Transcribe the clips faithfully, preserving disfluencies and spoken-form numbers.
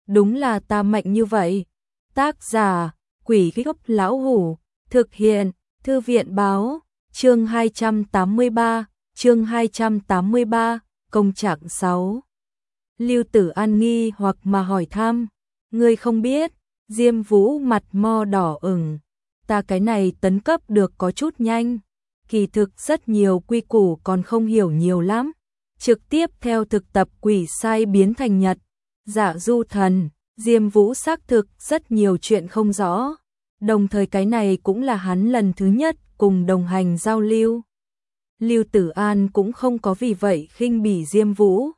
đúng là ta mạnh như vậy. Tác giả, Quỷ Gốc Lão Hủ, thực hiện, Thư viện báo, chương hai trăm tám mươi ba, chương hai trăm tám mươi ba, công trạng sáu. Lưu Tử An nghi hoặc mà hỏi thăm, ngươi không biết, Diêm Vũ mặt mo đỏ ửng, ta cái này tấn cấp được có chút nhanh, kỳ thực rất nhiều quy củ còn không hiểu nhiều lắm, trực tiếp theo thực tập quỷ sai biến thành nhật, dạ du thần, Diêm Vũ xác thực rất nhiều chuyện không rõ, đồng thời cái này cũng là hắn lần thứ nhất cùng đồng hành giao lưu. Lưu Tử An cũng không có vì vậy khinh bỉ Diêm Vũ,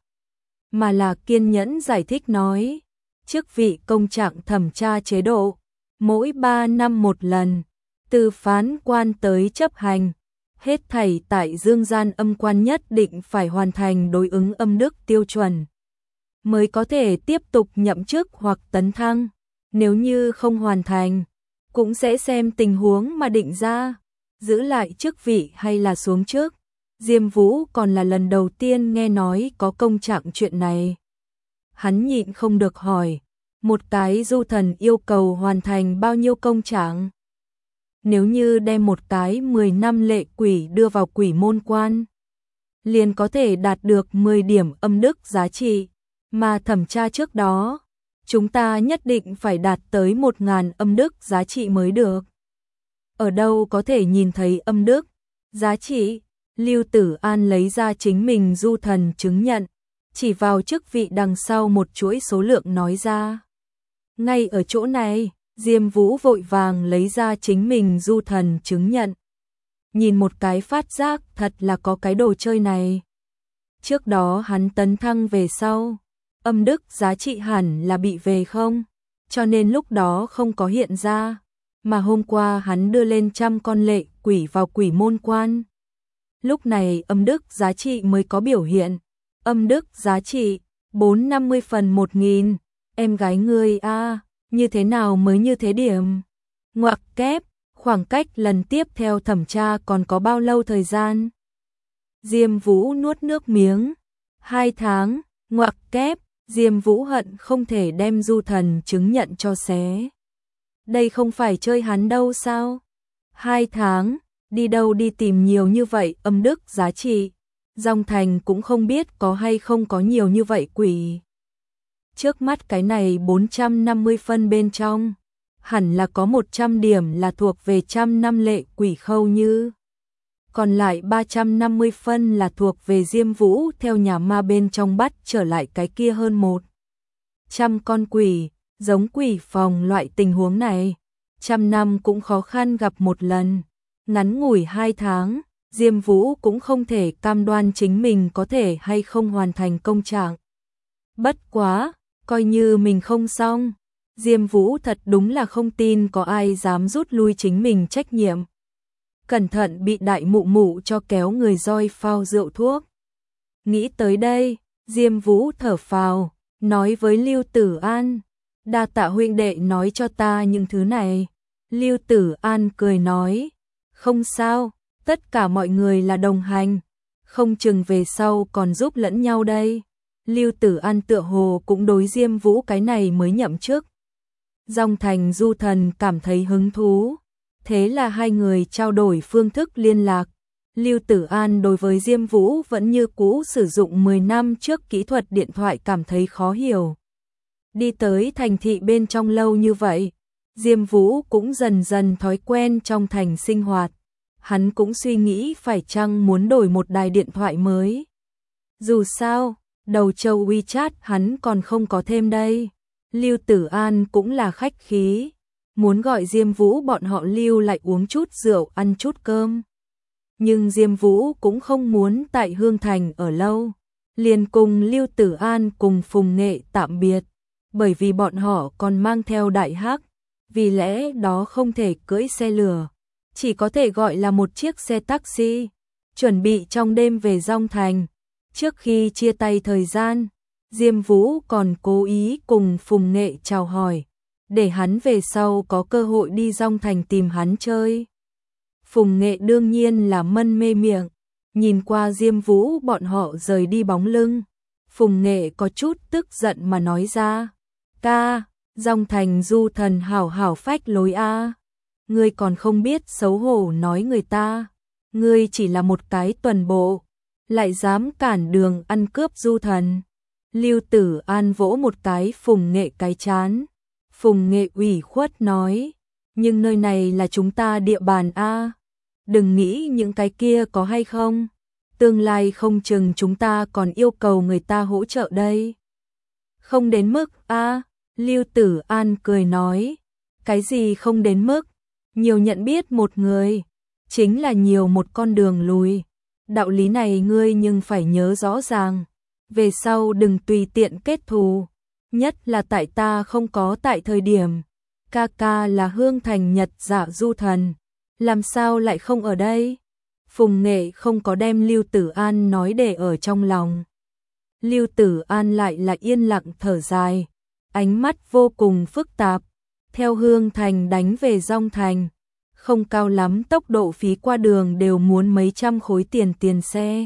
mà là kiên nhẫn giải thích nói, chức vị công trạng thẩm tra chế độ, mỗi ba năm một lần, từ phán quan tới chấp hành, hết thảy tại dương gian âm quan nhất định phải hoàn thành đối ứng âm đức tiêu chuẩn, mới có thể tiếp tục nhậm chức hoặc tấn thăng, nếu như không hoàn thành, cũng sẽ xem tình huống mà định ra, giữ lại chức vị hay là xuống chức. Diêm Vũ còn là lần đầu tiên nghe nói có công trạng chuyện này. Hắn nhịn không được hỏi, một cái du thần yêu cầu hoàn thành bao nhiêu công trạng? Nếu như đem một cái mười năm lệ quỷ đưa vào quỷ môn quan, liền có thể đạt được mười điểm âm đức giá trị, mà thẩm tra trước đó, chúng ta nhất định phải đạt tới một nghìn âm đức giá trị mới được. Ở đâu có thể nhìn thấy âm đức giá trị? Lưu Tử An lấy ra chính mình du thần chứng nhận, chỉ vào chức vị đằng sau một chuỗi số lượng nói ra. Ngay ở chỗ này, Diêm Vũ vội vàng lấy ra chính mình du thần chứng nhận. Nhìn một cái phát giác thật là có cái đồ chơi này. Trước đó hắn tấn thăng về sau, âm đức giá trị hẳn là bị về không, cho nên lúc đó không có hiện ra, mà hôm qua hắn đưa lên trăm con lệ quỷ vào quỷ môn quan. Lúc này âm đức giá trị mới có biểu hiện, âm đức giá trị bốn trăm năm mươi phần một nghìn, em gái ngươi a, như thế nào mới như thế điểm? Ngoặc kép, khoảng cách lần tiếp theo thẩm tra còn có bao lâu thời gian? Diêm Vũ nuốt nước miếng, hai tháng, ngoặc kép, Diêm Vũ hận không thể đem du thần chứng nhận cho xé. Đây không phải chơi hắn đâu sao? Hai tháng, đi đâu đi tìm nhiều như vậy âm đức giá trị, Dòng Thành cũng không biết có hay không có nhiều như vậy quỷ. Trước mắt cái này bốn trăm năm mươi phân bên trong, hẳn là có một trăm điểm là thuộc về trăm năm lệ quỷ Khâu Như. Còn lại ba trăm năm mươi phân là thuộc về Diêm Vũ theo nhà ma bên trong bắt trở lại cái kia hơn một trăm con quỷ, giống quỷ phòng loại tình huống này, trăm năm cũng khó khăn gặp một lần. Ngắn ngủi hai tháng, Diêm Vũ cũng không thể cam đoan chính mình có thể hay không hoàn thành công trạng. Bất quá, coi như mình không xong, Diêm Vũ thật đúng là không tin có ai dám rút lui chính mình trách nhiệm. Cẩn thận bị đại mụ mụ cho kéo người roi phao rượu thuốc. Nghĩ tới đây, Diêm Vũ thở phào, nói với Lưu Tử An, đa tạ huynh đệ nói cho ta những thứ này. Lưu Tử An cười nói, không sao, tất cả mọi người là đồng hành, không chừng về sau còn giúp lẫn nhau đây. Lưu Tử An tựa hồ cũng đối Diêm Vũ cái này mới nhậm chức. Dòng Thành du thần cảm thấy hứng thú, thế là hai người trao đổi phương thức liên lạc. Lưu Tử An đối với Diêm Vũ vẫn như cũ sử dụng mười năm trước kỹ thuật điện thoại cảm thấy khó hiểu. Đi tới thành thị bên trong lâu như vậy, Diêm Vũ cũng dần dần thói quen trong thành sinh hoạt. Hắn cũng suy nghĩ phải chăng muốn đổi một đài điện thoại mới. Dù sao, đầu châu WeChat hắn còn không có thêm đây. Lưu Tử An cũng là khách khí, muốn gọi Diêm Vũ bọn họ lưu lại uống chút rượu ăn chút cơm. Nhưng Diêm Vũ cũng không muốn tại Hương Thành ở lâu, liền cùng Lưu Tử An cùng Phùng Nghệ tạm biệt, bởi vì bọn họ còn mang theo đại hắc, vì lẽ đó không thể cưỡi xe lửa, chỉ có thể gọi là một chiếc xe taxi, chuẩn bị trong đêm về Dòng Thành. Trước khi chia tay thời gian, Diêm Vũ còn cố ý cùng Phùng Nghệ chào hỏi, để hắn về sau có cơ hội đi Dòng Thành tìm hắn chơi. Phùng Nghệ đương nhiên là mân mê miệng, nhìn qua Diêm Vũ bọn họ rời đi bóng lưng, Phùng Nghệ có chút tức giận mà nói ra, Ca, Dòng Thành du thần hảo hảo phách lối a. Ngươi còn không biết xấu hổ nói người ta, ngươi chỉ là một cái tuần bộ, lại dám cản đường ăn cướp du thần. Lưu Tử An vỗ một cái Phùng Nghệ cái chán. Phùng Nghệ ủy khuất nói, nhưng nơi này là chúng ta địa bàn a, đừng nghĩ những cái kia có hay không, tương lai không chừng chúng ta còn yêu cầu người ta hỗ trợ đây. Không đến mức a, Lưu Tử An cười nói, cái gì không đến mức, nhiều nhận biết một người, chính là nhiều một con đường lùi, đạo lý này ngươi nhưng phải nhớ rõ ràng, về sau đừng tùy tiện kết thù, nhất là tại ta không có tại thời điểm, ca ca là Hương Thành Nhật Dạ du thần, làm sao lại không ở đây? Phùng Nghệ không có đem Lưu Tử An nói để ở trong lòng. Lưu Tử An lại là yên lặng thở dài, ánh mắt vô cùng phức tạp, theo Hương Thành đánh về Dong Thành, không cao lắm tốc độ phí qua đường đều muốn mấy trăm khối tiền tiền xe.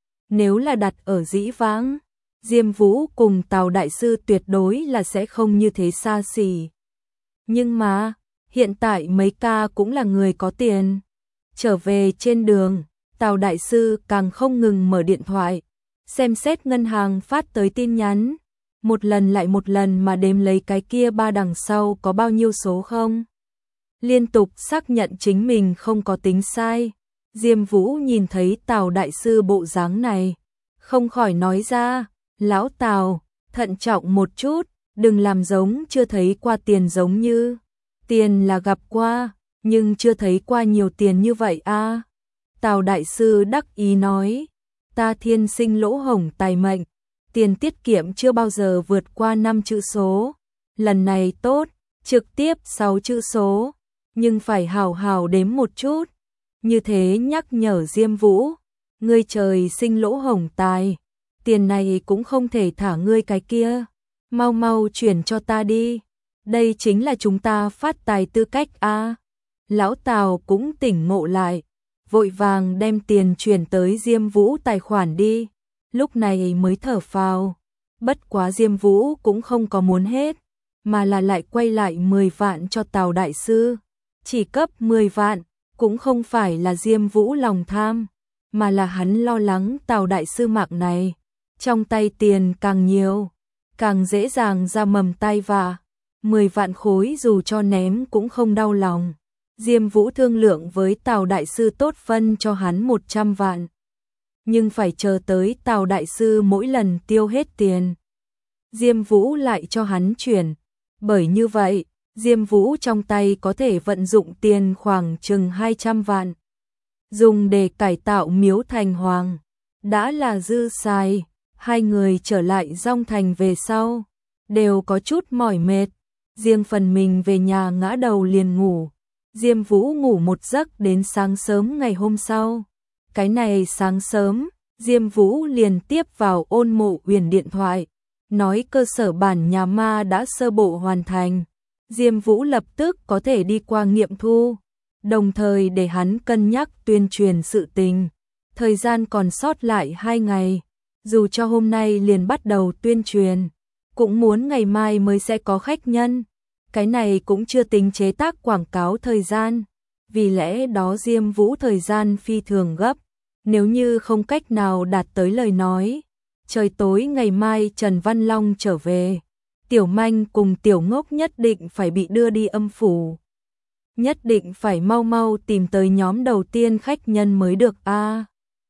Nếu là đặt ở dĩ vãng, Diêm Vũ cùng Tào Đại Sư tuyệt đối là sẽ không như thế xa xỉ. Nhưng mà, hiện tại mấy ca cũng là người có tiền. Trở về trên đường, Tào Đại Sư càng không ngừng mở điện thoại, xem xét ngân hàng phát tới tin nhắn, một lần lại một lần mà đếm lấy cái kia ba đằng sau có bao nhiêu số không. Liên tục xác nhận chính mình không có tính sai. Diêm Vũ nhìn thấy Tào Đại Sư bộ dáng này, không khỏi nói ra, lão Tào, thận trọng một chút, đừng làm giống chưa thấy qua tiền giống như. Tiền là gặp qua, nhưng chưa thấy qua nhiều tiền như vậy a. Tào Đại Sư đắc ý nói, ta thiên sinh lỗ hổng tài mệnh, tiền tiết kiệm chưa bao giờ vượt qua năm chữ số, lần này tốt, trực tiếp sáu chữ số, nhưng phải hào hào đếm một chút. Như thế nhắc nhở Diêm Vũ, ngươi trời sinh lỗ hổng tài, tiền này cũng không thể thả ngươi cái kia, mau mau chuyển cho ta đi, đây chính là chúng ta phát tài tư cách a. Lão Tào cũng tỉnh ngộ lại, vội vàng đem tiền chuyển tới Diêm Vũ tài khoản đi, lúc này mới thở phào. Bất quá Diêm Vũ cũng không có muốn hết, mà là lại quay lại mười vạn cho Tào Đại Sư, chỉ cấp mười vạn. Cũng không phải là Diêm Vũ lòng tham, mà là hắn lo lắng Tào Đại Sư mạng này, trong tay tiền càng nhiều, càng dễ dàng ra mầm tai vạ, mười vạn khối dù cho ném cũng không đau lòng. Diêm Vũ thương lượng với Tào Đại Sư tốt phân cho hắn một trăm vạn, nhưng phải chờ tới Tào Đại Sư mỗi lần tiêu hết tiền, Diêm Vũ lại cho hắn chuyển, bởi như vậy Diêm Vũ trong tay có thể vận dụng tiền khoảng chừng hai trăm vạn, dùng để cải tạo Miếu Thành Hoàng, đã là dư xài. Hai người trở lại Dong Thành về sau, đều có chút mỏi mệt, riêng phần mình về nhà ngã đầu liền ngủ. Diêm Vũ ngủ một giấc đến sáng sớm ngày hôm sau. Cái này sáng sớm, Diêm Vũ liền tiếp vào Ôn Mộ Uyển điện thoại, nói cơ sở bản nhà ma đã sơ bộ hoàn thành. Diêm Vũ lập tức có thể đi qua nghiệm thu, đồng thời để hắn cân nhắc tuyên truyền sự tình. Thời gian còn sót lại hai ngày, dù cho hôm nay liền bắt đầu tuyên truyền, cũng muốn ngày mai mới sẽ có khách nhân. Cái này cũng chưa tính chế tác quảng cáo thời gian, vì lẽ đó Diêm Vũ thời gian phi thường gấp, nếu như không cách nào đạt tới lời nói. Trời tối ngày mai Trần Văn Long trở về, Tiểu Manh cùng Tiểu Ngốc nhất định phải bị đưa đi âm phủ. Nhất định phải mau mau tìm tới nhóm đầu tiên khách nhân mới được a. À,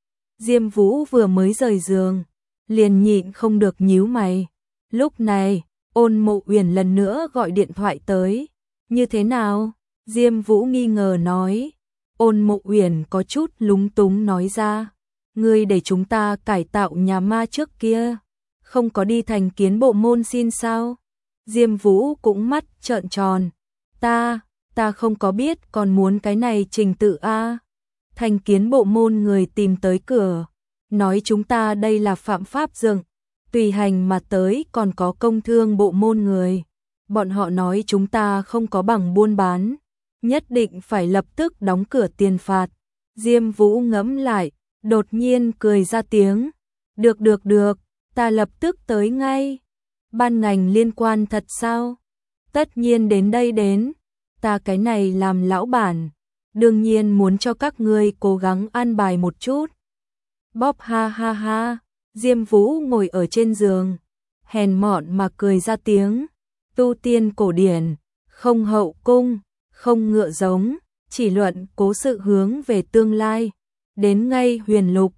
Diêm Vũ vừa mới rời giường, liền nhịn không được nhíu mày. Lúc này, Ôn Mộ Uyển lần nữa gọi điện thoại tới. Như thế nào? Diêm Vũ nghi ngờ nói. Ôn Mộ Uyển có chút lúng túng nói ra, ngươi để chúng ta cải tạo nhà ma trước kia, không có đi thành kiến bộ môn xin sao? Diêm Vũ cũng mắt trợn tròn. Ta, ta không có biết còn muốn cái này trình tự a. Thành kiến bộ môn người tìm tới cửa, nói chúng ta đây là phạm pháp dựng, tùy hành mà tới, còn có công thương bộ môn người. Bọn họ nói chúng ta không có bằng buôn bán, nhất định phải lập tức đóng cửa tiền phạt. Diêm Vũ ngẫm lại, đột nhiên cười ra tiếng. Được được được, ta lập tức tới ngay. ban ngành liên quan thật sao? Tất nhiên đến đây đến, ta cái này làm lão bản, đương nhiên muốn cho các ngươi cố gắng an bài một chút. Bóp ha ha ha, Diêm Vũ ngồi ở trên giường, hèn mọn mà cười ra tiếng, tu tiên cổ điển, không hậu cung, không ngựa giống, chỉ luận cố sự hướng về tương lai, đến ngay huyền lục,